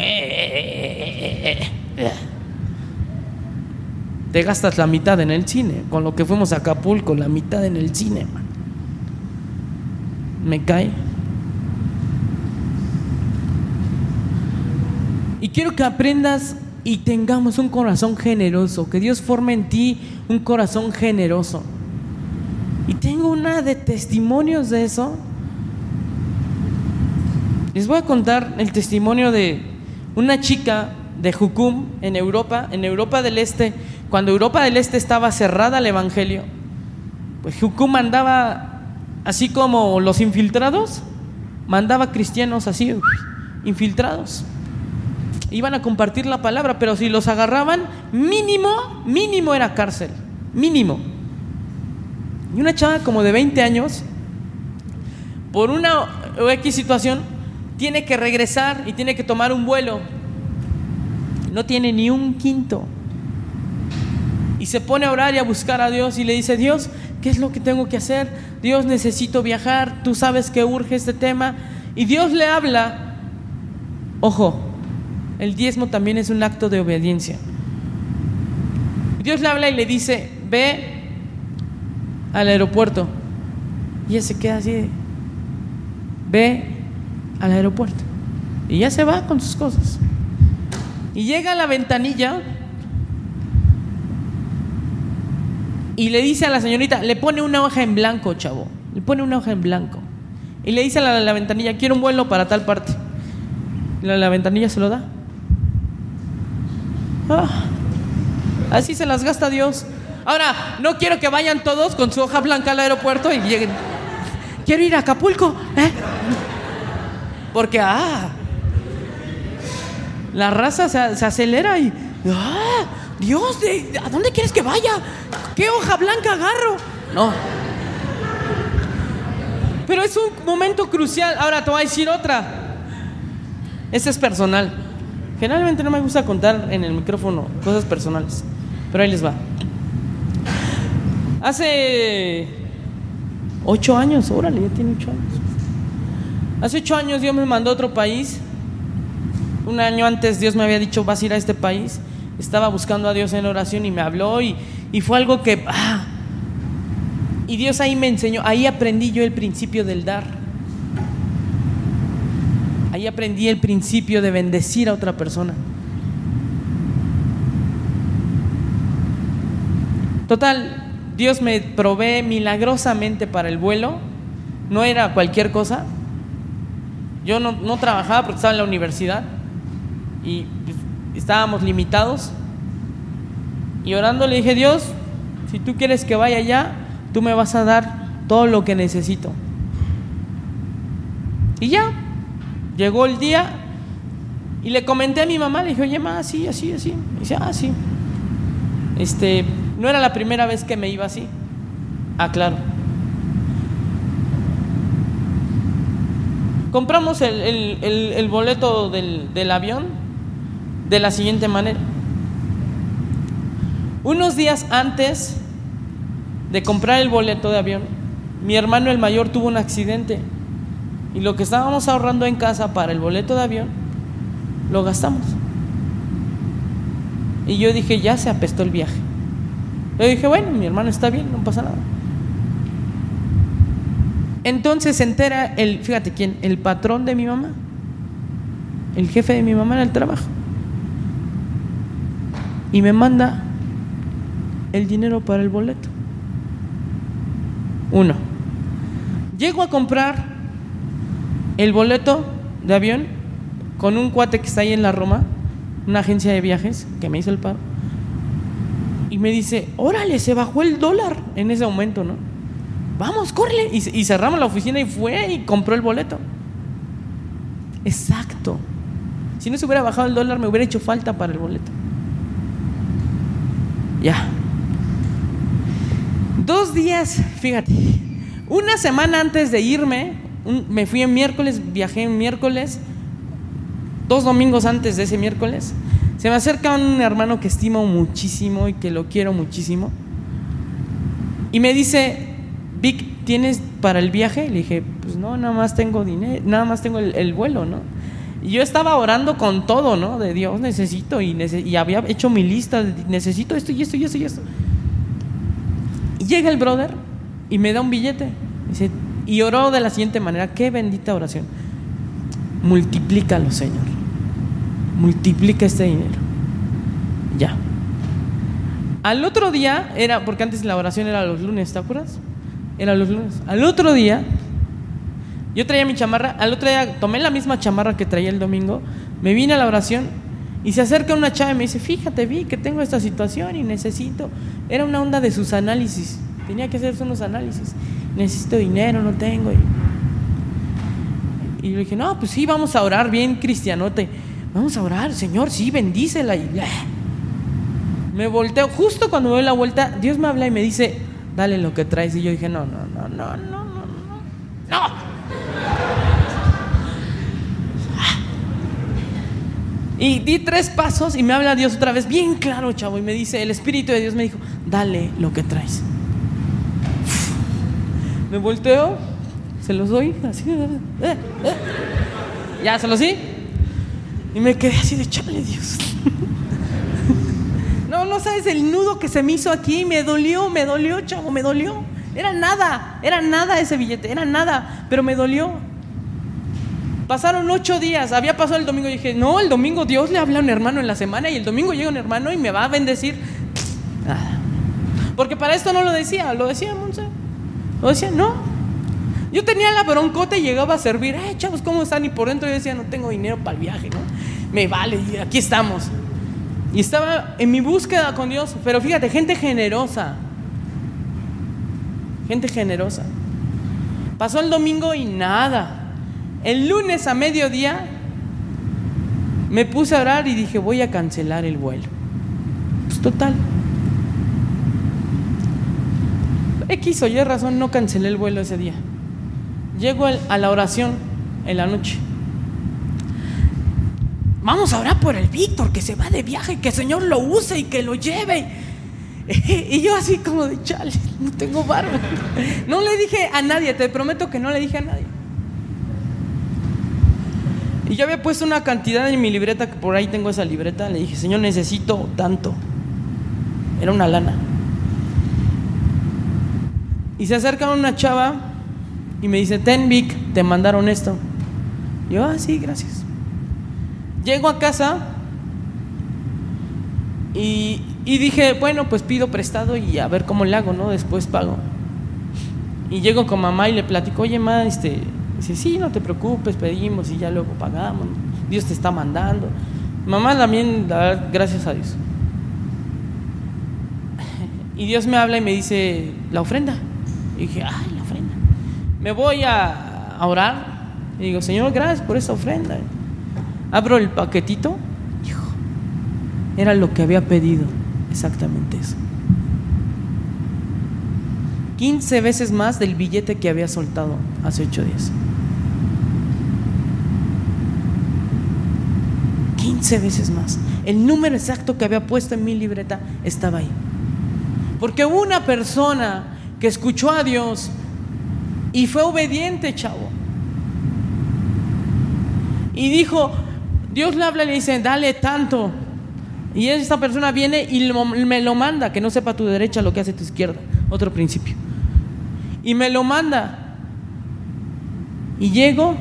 Te gastas la mitad en el cine. Con lo que fuimos a Acapulco, la mitad en el cine, man. Me cae. Y quiero que aprendas y tengamos un corazón generoso. Que Dios forme en ti un corazón generoso. Y tengo una de testimonios de eso. Les voy a contar el testimonio de una chica de Jucum en Europa, en Europa del Este. Cuando Europa del Este estaba cerrada al evangelio, pues Jucum mandaba, así como los infiltrados, mandaba cristianos así, infiltrados. Iban a compartir la palabra, pero si los agarraban, mínimo, mínimo era cárcel, mínimo. Y una chava como de veinte años, por una X situación, tiene que regresar y tiene que tomar un vuelo no tiene ni un quinto. Y se pone a orar y a buscar a Dios y le dice: Dios, ¿qué es lo que tengo que hacer? Dios, necesito viajar, tú sabes que urge este tema. Y Dios le habla. Ojo, el diezmo también es un acto de obediencia. Dios le habla y le dice: ve al aeropuerto. Y ella se queda así de, ve al aeropuerto. Y ya se va con sus cosas. Y llega a la ventanilla y le dice a la señorita, le pone una hoja en blanco, chavo. Le pone una hoja en blanco. Y le dice a la, la ventanilla: quiero un vuelo para tal parte. La, la ventanilla se lo da. Ah, así se las gasta Dios. Ahora, no quiero que vayan todos con su hoja blanca al aeropuerto y lleguen: quiero ir a Acapulco, ¿eh? Porque, ah, la raza se, se acelera y, ah, Dios, ¿de, ¿a dónde quieres que vaya? ¿Qué hoja blanca agarro? No. Pero es un momento crucial. Ahora te voy a decir otra. Esta es personal. Generalmente no me gusta contar en el micrófono cosas personales, pero ahí les va. Hace ocho años, órale, ya tiene ocho años. Hace ocho años Dios me mandó a otro país. Un año antes Dios me había dicho: vas a ir a este país. Estaba buscando a Dios en oración y me habló y, y fue algo que, ah, y Dios ahí me enseñó. Ahí aprendí yo el principio del dar. Ahí aprendí el principio de bendecir a otra persona. Total, Dios me provee milagrosamente para el vuelo. No era cualquier cosa. Yo no, no trabajaba porque estaba en la universidad y estábamos limitados. Y orando le dije: Dios, si tú quieres que vaya allá, tú me vas a dar todo lo que necesito. Y ya, llegó el día y le comenté a mi mamá, le dije: oye, ma, así, así, así. Y dice: ah, sí. Este, no era la primera vez que me iba así. Ah, claro. Compramos el, el, el, el boleto del, del avión de la siguiente manera. Unos días antes de comprar el boleto de avión, mi hermano el mayor tuvo un accidente y lo que estábamos ahorrando en casa para el boleto de avión lo gastamos. Y yo dije: ya se apestó el viaje. Yo dije: bueno, mi hermano está bien, no pasa nada. Entonces se entera el, fíjate quién, el patrón de mi mamá, el jefe de mi mamá en el trabajo, y me manda el dinero para el boleto. Uno, llego a comprar el boleto de avión con un cuate que está ahí en la Roma, una agencia de viajes que me hizo el pago, y me dice: órale, se bajó el dólar en ese momento, ¿no? Vamos, córrele. Y, y cerramos la oficina y fue y compró el boleto. Exacto. Si no se hubiera bajado el dólar, me hubiera hecho falta para el boleto. Ya. Dos días, fíjate, una semana antes de irme, un, me fui en miércoles, viajé en miércoles, dos domingos antes de ese miércoles, se me acerca un hermano que estimo muchísimo y que lo quiero muchísimo, y me dice: Vic, ¿tienes para el viaje? Le dije: pues no, nada más tengo dinero, nada más tengo el, el vuelo, ¿no? Y yo estaba orando con todo, ¿no? De Dios, necesito, y, nece- y había hecho mi lista, de, necesito esto y esto y esto y esto. Y llega el brother y me da un billete. Dice, y oró de la siguiente manera: qué bendita oración. Multiplícalo, Señor. Multiplica este dinero. Ya. Al otro día, era, porque antes la oración era los lunes, ¿te acuerdas? Era los lunes. Al otro día, yo traía mi chamarra. Al otro día tomé la misma chamarra que traía el domingo, me vine a la oración y se acerca una chava y me dice: fíjate, vi que tengo esta situación y necesito. Era una onda de sus análisis, tenía que hacerse unos análisis. Necesito dinero, no tengo. Y, y le dije: no, pues sí, vamos a orar bien cristianote. Vamos a orar, Señor, sí, bendícela. Y me volteo, justo cuando me doy la vuelta, Dios me habla y me dice: dale lo que traes. Y yo dije: no, no, no, no, no, no, no, no. Y di tres pasos y me habla Dios otra vez, bien claro, chavo, y me dice, el Espíritu de Dios me dijo, dale lo que traes. Me volteo, se los doy, así, eh, eh. ya se los di, y me quedé así de chale, Dios. No, no sabes el nudo que se me hizo aquí, me dolió, me dolió, chavo, me dolió. Era nada, era nada ese billete, era nada, pero me dolió. Pasaron ocho días, había pasado el domingo y dije, no, el domingo Dios le habla a un hermano en la semana y el domingo llega un hermano y me va a bendecir. Nada. Porque para esto no lo decía, lo decía Monse, lo decía, no. Yo tenía la broncota y llegaba a servir, eh, chavos, ¿cómo están? Y por dentro yo decía, no tengo dinero para el viaje, ¿no? Me vale, y aquí estamos. Y estaba en mi búsqueda con Dios, pero fíjate, gente generosa, gente generosa. Pasó el domingo y nada. El lunes a mediodía me puse a orar y dije, voy a cancelar el vuelo. Pues total, X o Y razón, no cancelé el vuelo ese día. Llego a la oración en la noche. Vamos a orar por el Víctor, que se va de viaje, que el Señor lo use y que lo lleve. Y yo así como de chale, no tengo barba. No le dije a nadie, te prometo que no le dije a nadie. Y yo había puesto una cantidad en mi libreta, que por ahí tengo esa libreta. Le dije, Señor, necesito tanto. Era una lana. Y se acerca una chava y me dice, ten Vic, te mandaron esto. Yo, ah, sí, gracias. Llego a casa y, y dije, bueno, pues pido prestado y a ver cómo le hago, ¿no? Después pago. Y llego con mamá y le platico, oye, ma, este... Dice, sí, no te preocupes, pedimos y ya luego pagamos. Dios te está mandando. Mamá también, la verdad, gracias a Dios. Y Dios me habla y me dice, la ofrenda. Y dije, ay, la ofrenda. Me voy a, a orar. Y digo, Señor, gracias por esa ofrenda. Abro el paquetito. Hijo, era lo que había pedido. Exactamente eso. quince veces más del billete que había soltado hace ocho días. quince veces más. El número exacto que había puesto en mi libreta estaba ahí. Porque hubo una persona que escuchó a Dios y fue obediente, chavo. Y dijo, Dios le habla y le dice, dale tanto. Y esta persona viene y me lo manda, que no sepa tu derecha lo que hace tu izquierda. Otro principio. Y me lo manda. Y llego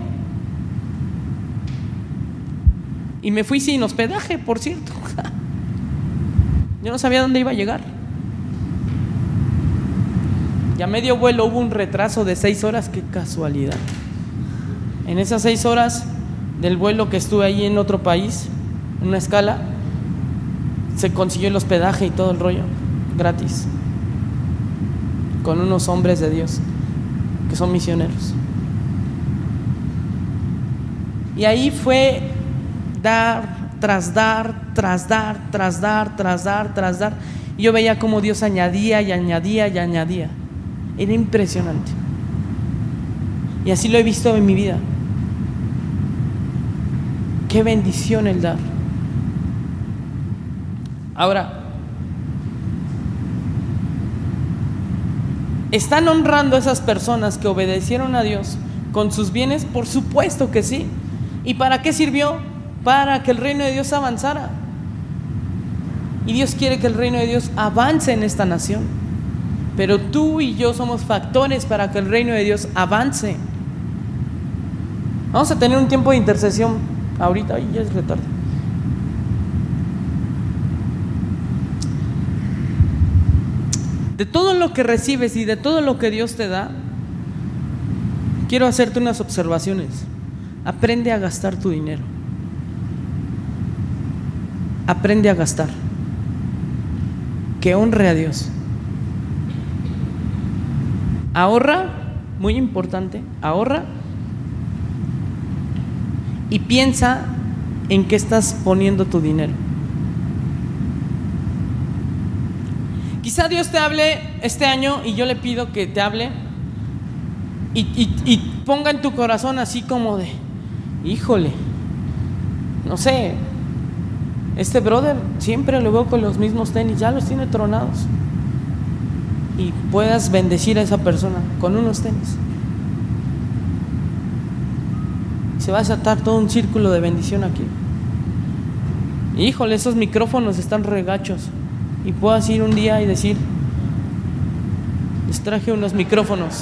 y me fui sin hospedaje, por cierto. Yo no sabía dónde iba a llegar. Y a medio vuelo hubo un retraso de seis horas. Qué casualidad. En esas seis horas del vuelo que estuve ahí en otro país, en una escala, se consiguió el hospedaje y todo el rollo gratis, con unos hombres de Dios que son misioneros. Y ahí fue dar tras dar, tras dar, tras dar, tras dar, tras dar. Y yo veía cómo Dios añadía y añadía y añadía. Era impresionante. Y así lo he visto en mi vida. Qué bendición el dar. Ahora, ¿están honrando a esas personas que obedecieron a Dios con sus bienes? Por supuesto que sí. ¿Y para qué sirvió? Para que el reino de Dios avanzara. Y Dios quiere que el reino de Dios avance en esta nación. Pero tú y yo somos factores para que el reino de Dios avance. Vamos a tener un tiempo de intercesión ahorita. Ay, ya es retardo. De todo lo que recibes y de todo lo que Dios te da, quiero hacerte unas observaciones. Aprende a gastar tu dinero. Aprende a gastar. Que honre a Dios. Ahorra, muy importante, ahorra y piensa en qué estás poniendo tu dinero. Quizá Dios te hable este año y yo le pido que te hable y, y, y ponga en tu corazón así como de, híjole, no sé, Este brother siempre lo veo con los mismos tenis, ya los tiene tronados. Y puedas bendecir a esa persona con unos tenis. Se va a desatar todo un círculo de bendición aquí. Híjole, esos micrófonos están regachos. Y puedas ir un día y decir: les traje unos micrófonos.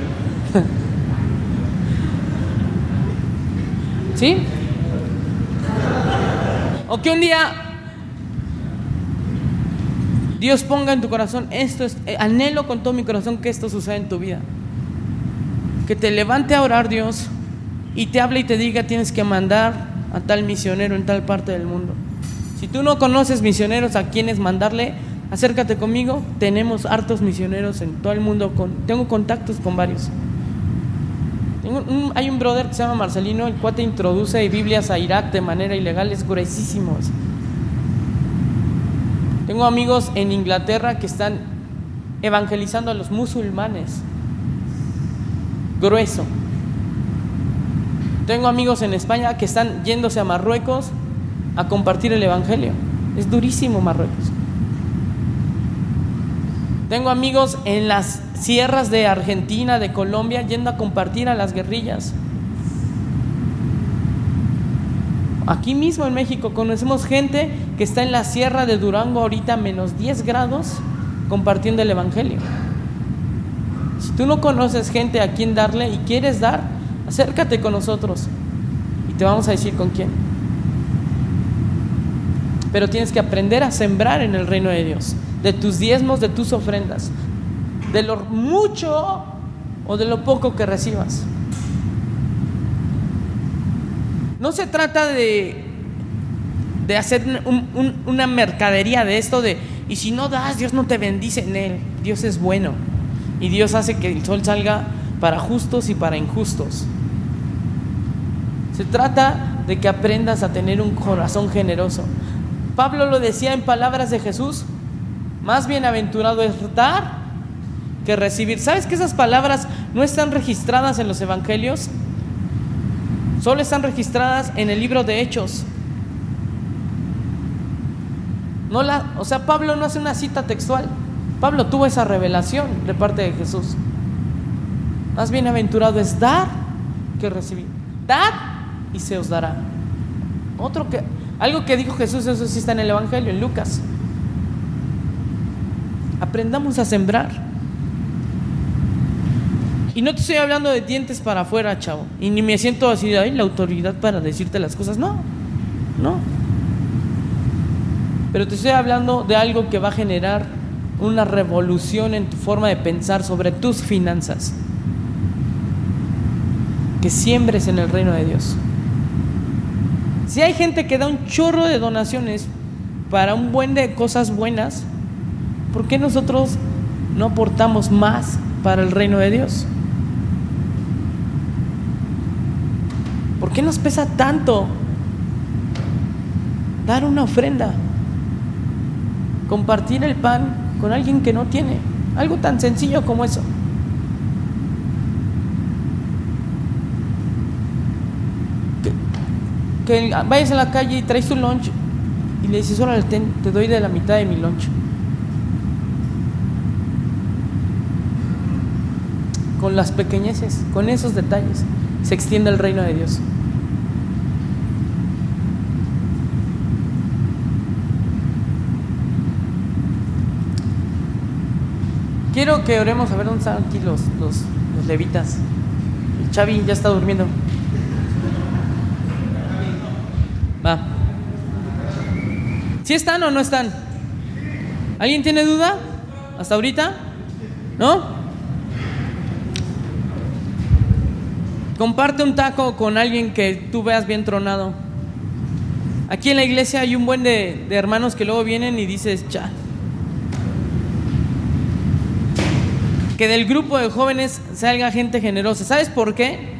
¿Sí? O que un día Dios ponga en tu corazón: esto es, eh, anhelo con todo mi corazón que esto suceda en tu vida. Que te levante a orar Dios y te hable y te diga: tienes que mandar a tal misionero en tal parte del mundo. Si tú no conoces misioneros a quienes mandarle, acércate conmigo. Tenemos hartos misioneros en todo el mundo. Con, tengo contactos con varios. Tengo un, hay un brother que se llama Marcelino. El cuate introduce Biblias a Irak de manera ilegal. Es gruesísimo eso. Tengo amigos en Inglaterra que están evangelizando a los musulmanes. Grueso. Tengo amigos en España que están yéndose a Marruecos a compartir el evangelio. Es durísimo Marruecos. Tengo amigos en las sierras de Argentina, de Colombia, yendo a compartir a las guerrillas. Aquí mismo en México conocemos gente que está en la sierra de Durango ahorita a menos diez grados compartiendo el evangelio. Si tú no conoces gente a quien darle y quieres dar, acércate con nosotros y te vamos a decir con quién. Pero tienes que aprender a sembrar en el reino de Dios, de tus diezmos, de tus ofrendas, de lo mucho o de lo poco que recibas. No se trata de, de hacer un, un, una mercadería de esto de: y si no das, Dios no te bendice. En él, Dios es bueno y Dios hace que el sol salga para justos y para injustos. Se trata de que aprendas a tener un corazón generoso. Pablo lo decía en palabras de Jesús: más bienaventurado es dar que recibir. ¿Sabes que esas palabras no están registradas en los evangelios? Solo están registradas en el libro de Hechos. No la, o sea, Pablo no hace una cita textual. Pablo tuvo esa revelación de parte de Jesús. Más bienaventurado es dar que recibir. Dad y se os dará. Otro que, algo que dijo Jesús, eso sí está en el evangelio, en Lucas. Aprendamos a sembrar. Y no te estoy hablando de dientes para afuera, chavo. Y ni me siento así de: ay, la autoridad para decirte las cosas. No, no. Pero te estoy hablando de algo que va a generar una revolución en tu forma de pensar sobre tus finanzas. Que siembres en el reino de Dios. Si hay gente que da un chorro de donaciones para un buen de cosas buenas, ¿por qué nosotros no aportamos más para el reino de Dios? ¿Por qué nos pesa tanto dar una ofrenda? Compartir el pan con alguien que no tiene. Algo tan sencillo como eso. Que, que vayas a la calle y traes tu lunch y le dices: órale, ten, te doy de la mitad de mi lunch. Con las pequeñeces, con esos detalles, se extiende el reino de Dios. Quiero que oremos. A ver dónde están aquí los, los, los levitas. El Chavi ya está durmiendo. Va. ¿Sí están o no están? ¿Alguien tiene duda? ¿Hasta ahorita? ¿No? Comparte un taco con alguien que tú veas bien tronado. Aquí en la iglesia hay un buen de, de hermanos que luego vienen y dices: cha. Que del grupo de jóvenes salga gente generosa. ¿Sabes por qué?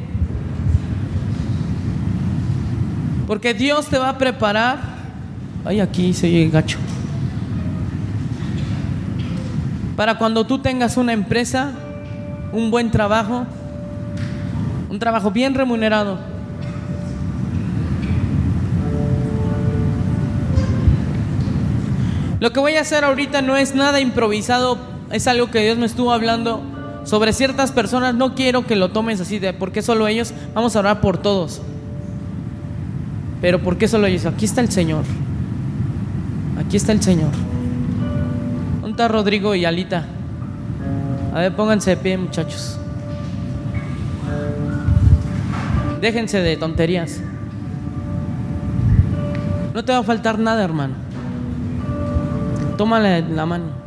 Porque Dios te va a preparar. Ay, aquí se oye gacho. Para cuando tú tengas una empresa, un buen trabajo, un trabajo bien remunerado. Lo que voy a hacer ahorita no es nada improvisado, es algo que Dios me estuvo hablando sobre ciertas personas. No quiero que lo tomes así de ¿por qué solo ellos? Vamos a orar por todos. Pero ¿por qué solo ellos? Aquí está el Señor. Aquí está el Señor. ¿Dónde está Rodrigo y Alita? A ver, pónganse de pie, muchachos. Déjense de tonterías. No te va a faltar nada, hermano. Tómale la mano.